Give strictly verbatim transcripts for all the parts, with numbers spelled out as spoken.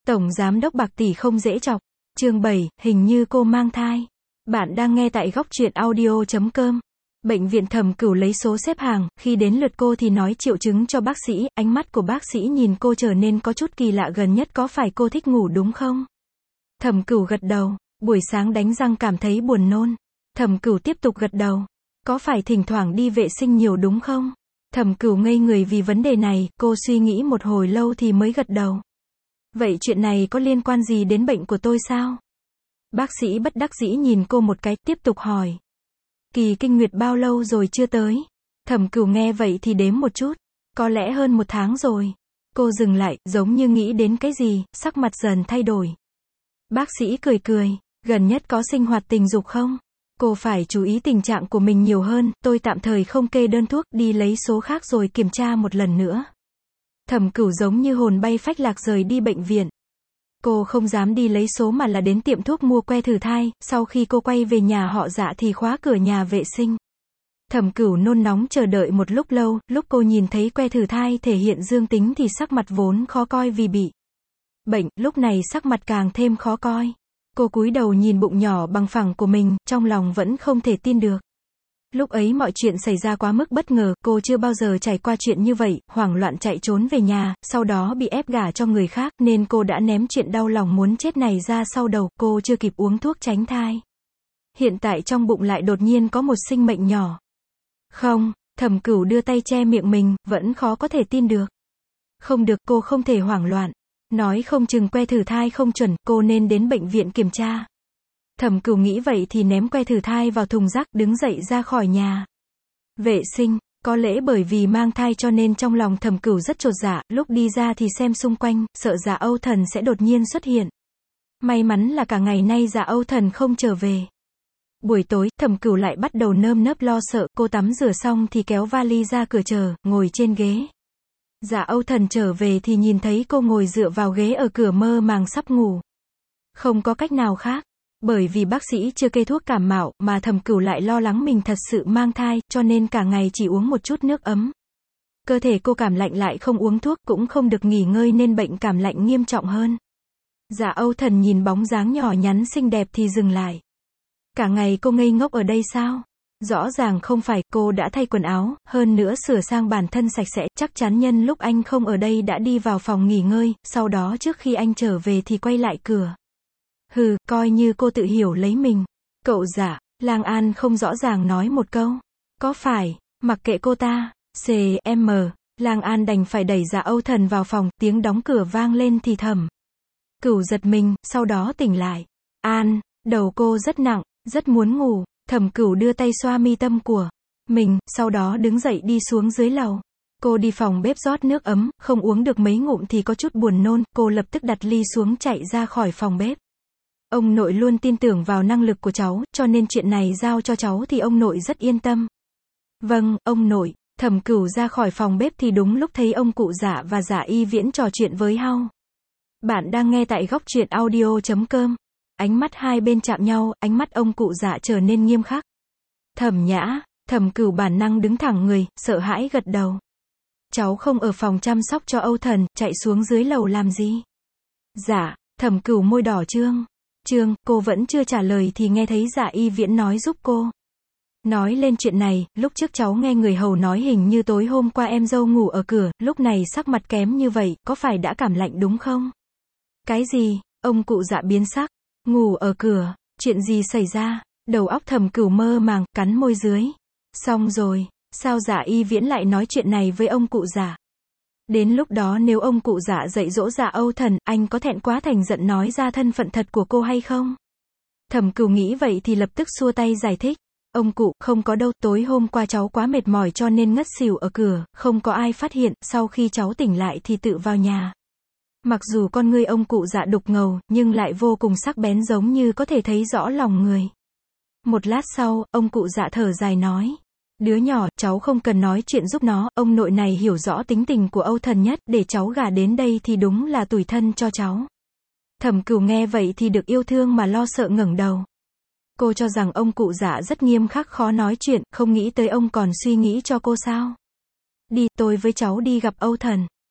Tổng giám đốc Bạc Tỷ không dễ chọc. Chương bảy, hình như cô mang thai. Bạn đang nghe tại góc truyện audio chấm com. Bệnh viện Thẩm Cửu lấy số xếp hàng, khi đến lượt cô thì nói triệu chứng cho bác sĩ, ánh mắt của bác sĩ nhìn cô trở nên có chút kỳ lạ, gần nhất có phải cô thích ngủ đúng không? Thẩm Cửu gật đầu, buổi sáng đánh răng cảm thấy buồn nôn. Thẩm Cửu tiếp tục gật đầu, có phải thỉnh thoảng đi vệ sinh nhiều đúng không? Thẩm Cửu ngây người vì vấn đề này, cô suy nghĩ một hồi lâu thì mới gật đầu. Vậy chuyện này có liên quan gì đến bệnh của tôi sao? Bác sĩ bất đắc dĩ nhìn cô một cái, tiếp tục hỏi. Kỳ kinh nguyệt bao lâu rồi chưa tới? Thẩm Cửu nghe vậy thì đếm một chút. Có lẽ hơn một tháng rồi. Cô dừng lại, giống như nghĩ đến cái gì, sắc mặt dần thay đổi. Bác sĩ cười cười, gần nhất có sinh hoạt tình dục không? Cô phải chú ý tình trạng của mình nhiều hơn, tôi tạm thời không kê đơn thuốc, đi lấy số khác rồi kiểm tra một lần nữa. Thẩm Cửu giống như hồn bay phách lạc rời đi bệnh viện. Cô không dám đi lấy số mà là đến tiệm thuốc mua que thử thai, sau khi cô quay về nhà họ Dạ thì khóa cửa nhà vệ sinh. Thẩm Cửu nôn nóng chờ đợi một lúc lâu, lúc cô nhìn thấy que thử thai thể hiện dương tính thì sắc mặt vốn khó coi vì bị bệnh, lúc này sắc mặt càng thêm khó coi. Cô cúi đầu nhìn bụng nhỏ bằng phẳng của mình, trong lòng vẫn không thể tin được. Lúc ấy mọi chuyện xảy ra quá mức bất ngờ, cô chưa bao giờ trải qua chuyện như vậy, hoảng loạn chạy trốn về nhà, sau đó bị ép gả cho người khác, nên cô đã ném chuyện đau lòng muốn chết này ra sau đầu, cô chưa kịp uống thuốc tránh thai. Hiện tại trong bụng lại đột nhiên có một sinh mệnh nhỏ. Không, Thẩm Cửu đưa tay che miệng mình, vẫn khó có thể tin được. Không được, cô không thể hoảng loạn. Nói không chừng que thử thai không chuẩn, cô nên đến bệnh viện kiểm tra. Thẩm Cửu nghĩ vậy thì ném que thử thai vào thùng rác, đứng dậy ra khỏi nhà vệ sinh. Có lẽ bởi vì mang thai cho nên trong lòng Thẩm Cửu rất chột dạ, lúc đi ra thì xem xung quanh, sợ Dạ Âu Thần sẽ đột nhiên xuất hiện. May mắn là cả ngày nay Dạ Âu Thần không trở về. Buổi tối, Thẩm Cửu lại bắt đầu nơm nớp lo sợ, cô tắm rửa xong thì kéo vali ra cửa chờ, ngồi trên ghế. Dạ Âu Thần trở về thì nhìn thấy cô ngồi dựa vào ghế ở cửa mơ màng sắp ngủ. Không có cách nào khác. Bởi vì bác sĩ chưa kê thuốc cảm mạo, mà Thẩm Cửu lại lo lắng mình thật sự mang thai, cho nên cả ngày chỉ uống một chút nước ấm. Cơ thể cô cảm lạnh lại không uống thuốc, cũng không được nghỉ ngơi nên bệnh cảm lạnh nghiêm trọng hơn. Dạ Âu Thần nhìn bóng dáng nhỏ nhắn xinh đẹp thì dừng lại. Cả ngày cô ngây ngốc ở đây sao? Rõ ràng không phải, cô đã thay quần áo, hơn nữa sửa sang bản thân sạch sẽ, chắc chắn nhân lúc anh không ở đây đã đi vào phòng nghỉ ngơi, sau đó trước khi anh trở về thì quay lại cửa. Hừ, coi như cô tự hiểu lấy mình. Cậu Dạ, Lang An không rõ ràng nói một câu. Có phải, mặc kệ cô ta, xê em, Lang An đành phải đẩy Dạ Âu Thần vào phòng, tiếng đóng cửa vang lên thì Thẩm Cửu giật mình, sau đó tỉnh lại. An, đầu cô rất nặng, rất muốn ngủ. Thẩm Cửu đưa tay xoa mi tâm của mình, sau đó đứng dậy đi xuống dưới lầu. Cô đi phòng bếp rót nước ấm, không uống được mấy ngụm thì có chút buồn nôn, cô lập tức đặt ly xuống chạy ra khỏi phòng bếp. Ông nội luôn tin tưởng vào năng lực của cháu, cho nên chuyện này giao cho cháu thì ông nội rất yên tâm. Vâng, ông nội. Thẩm Cửu ra khỏi phòng bếp thì đúng lúc thấy ông cụ Dạ và Dạ Y Viễn trò chuyện với Hao. Bạn đang nghe tại góc truyện audio chấm com. Ánh mắt hai bên chạm nhau, ánh mắt ông cụ Dạ trở nên nghiêm khắc. Thẩm Nhã, Thẩm Cửu bản năng đứng thẳng người, sợ hãi gật đầu. Cháu không ở phòng chăm sóc cho Âu Thần, chạy xuống dưới lầu làm gì? Dạ, Thẩm Cửu môi đỏ trương. Trương, cô vẫn chưa trả lời thì nghe thấy Dạ Y Viễn nói giúp cô. Nói lên chuyện này, lúc trước cháu nghe người hầu nói hình như tối hôm qua em dâu ngủ ở cửa, lúc này sắc mặt kém như vậy, có phải đã cảm lạnh đúng không? Cái gì? Ông cụ Dạ biến sắc. Ngủ ở cửa, chuyện gì xảy ra? Đầu óc Thẩm Cửu mơ màng, cắn môi dưới. Xong rồi, sao Dạ Y Viễn lại nói chuyện này với ông cụ Dạ? Đến lúc đó nếu ông cụ Dạ dạy dỗ Dạ Âu Thần, anh có thẹn quá thành giận nói ra thân phận thật của cô hay không? Thẩm Cửu nghĩ vậy thì lập tức xua tay giải thích. Ông cụ, không có đâu, tối hôm qua cháu quá mệt mỏi cho nên ngất xỉu ở cửa, không có ai phát hiện, sau khi cháu tỉnh lại thì tự vào nhà. Mặc dù con ngươi ông cụ Dạ đục ngầu, nhưng lại vô cùng sắc bén giống như có thể thấy rõ lòng người. Một lát sau, ông cụ Dạ thở dài nói. Đứa nhỏ, cháu không cần nói chuyện giúp nó, ông nội này hiểu rõ tính tình của Âu Thần nhất, để cháu gả đến đây thì đúng là tủi thân cho cháu. Thẩm Cửu nghe vậy thì được yêu thương mà lo sợ ngẩng đầu. Cô cho rằng ông cụ Dạ rất nghiêm khắc khó nói chuyện, không nghĩ tới ông còn suy nghĩ cho cô sao. Đi, tôi với cháu đi gặp Âu Thần.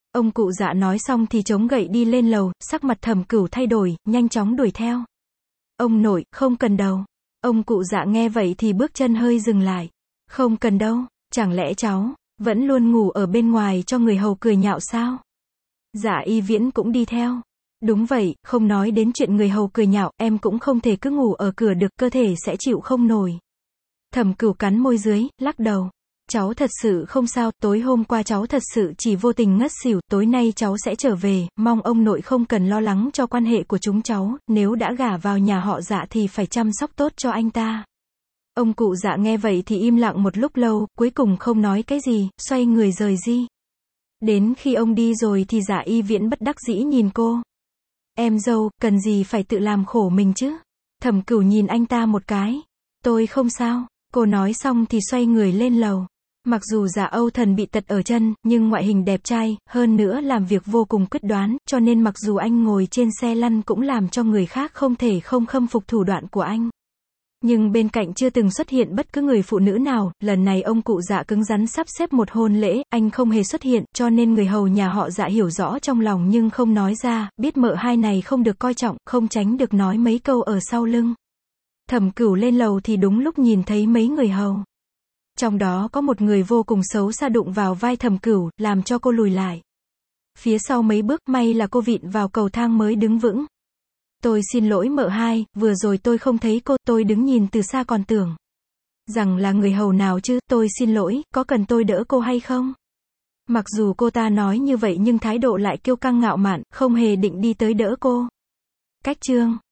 Ông cụ Dạ nói xong thì chống gậy đi lên lầu, sắc mặt Thẩm Cửu thay đổi, nhanh chóng đuổi theo. Ông nội, không cần đâu. Ông cụ Dạ nghe vậy thì bước chân hơi dừng lại. Không cần đâu, chẳng lẽ cháu vẫn luôn ngủ ở bên ngoài cho người hầu cười nhạo sao? Dạ Y Viễn cũng đi theo. Đúng vậy, không nói đến chuyện người hầu cười nhạo, em cũng không thể cứ ngủ ở cửa được, cơ thể sẽ chịu không nổi. Thẩm Cửu cắn môi dưới, lắc đầu. Cháu thật sự không sao, tối hôm qua cháu thật sự chỉ vô tình ngất xỉu, tối nay cháu sẽ trở về, mong ông nội không cần lo lắng cho quan hệ của chúng cháu, nếu đã gả vào nhà họ Dạ thì phải chăm sóc tốt cho anh ta. Ông cụ Dạ nghe vậy thì im lặng một lúc lâu, cuối cùng không nói cái gì, xoay người rời đi. Đến khi ông đi rồi thì Dạ Y Viễn bất đắc dĩ nhìn cô. Em dâu, cần gì phải tự làm khổ mình chứ? Thẩm Cửu nhìn anh ta một cái. Tôi không sao. Cô nói xong thì xoay người lên lầu. Mặc dù Dạ Âu Thần bị tật ở chân, nhưng ngoại hình đẹp trai, hơn nữa làm việc vô cùng quyết đoán, cho nên mặc dù anh ngồi trên xe lăn cũng làm cho người khác không thể không khâm phục thủ đoạn của anh. Nhưng bên cạnh chưa từng xuất hiện bất cứ người phụ nữ nào, lần này ông cụ Dạ cứng rắn sắp xếp một hôn lễ, anh không hề xuất hiện, cho nên người hầu nhà họ Dạ hiểu rõ trong lòng nhưng không nói ra, biết mợ hai này không được coi trọng, không tránh được nói mấy câu ở sau lưng. Thẩm Cửu lên lầu thì đúng lúc nhìn thấy mấy người hầu. Trong đó có một người vô cùng xấu xa đụng vào vai Thẩm Cửu, làm cho cô lùi lại. Phía sau mấy bước, may là cô vịn vào cầu thang mới đứng vững. Tôi xin lỗi mợ hai, vừa rồi tôi không thấy cô, tôi đứng nhìn từ xa còn tưởng rằng là người hầu nào chứ, tôi xin lỗi, có cần tôi đỡ cô hay không? Mặc dù cô ta nói như vậy nhưng thái độ lại kiêu căng ngạo mạn, không hề định đi tới đỡ cô. Cách chương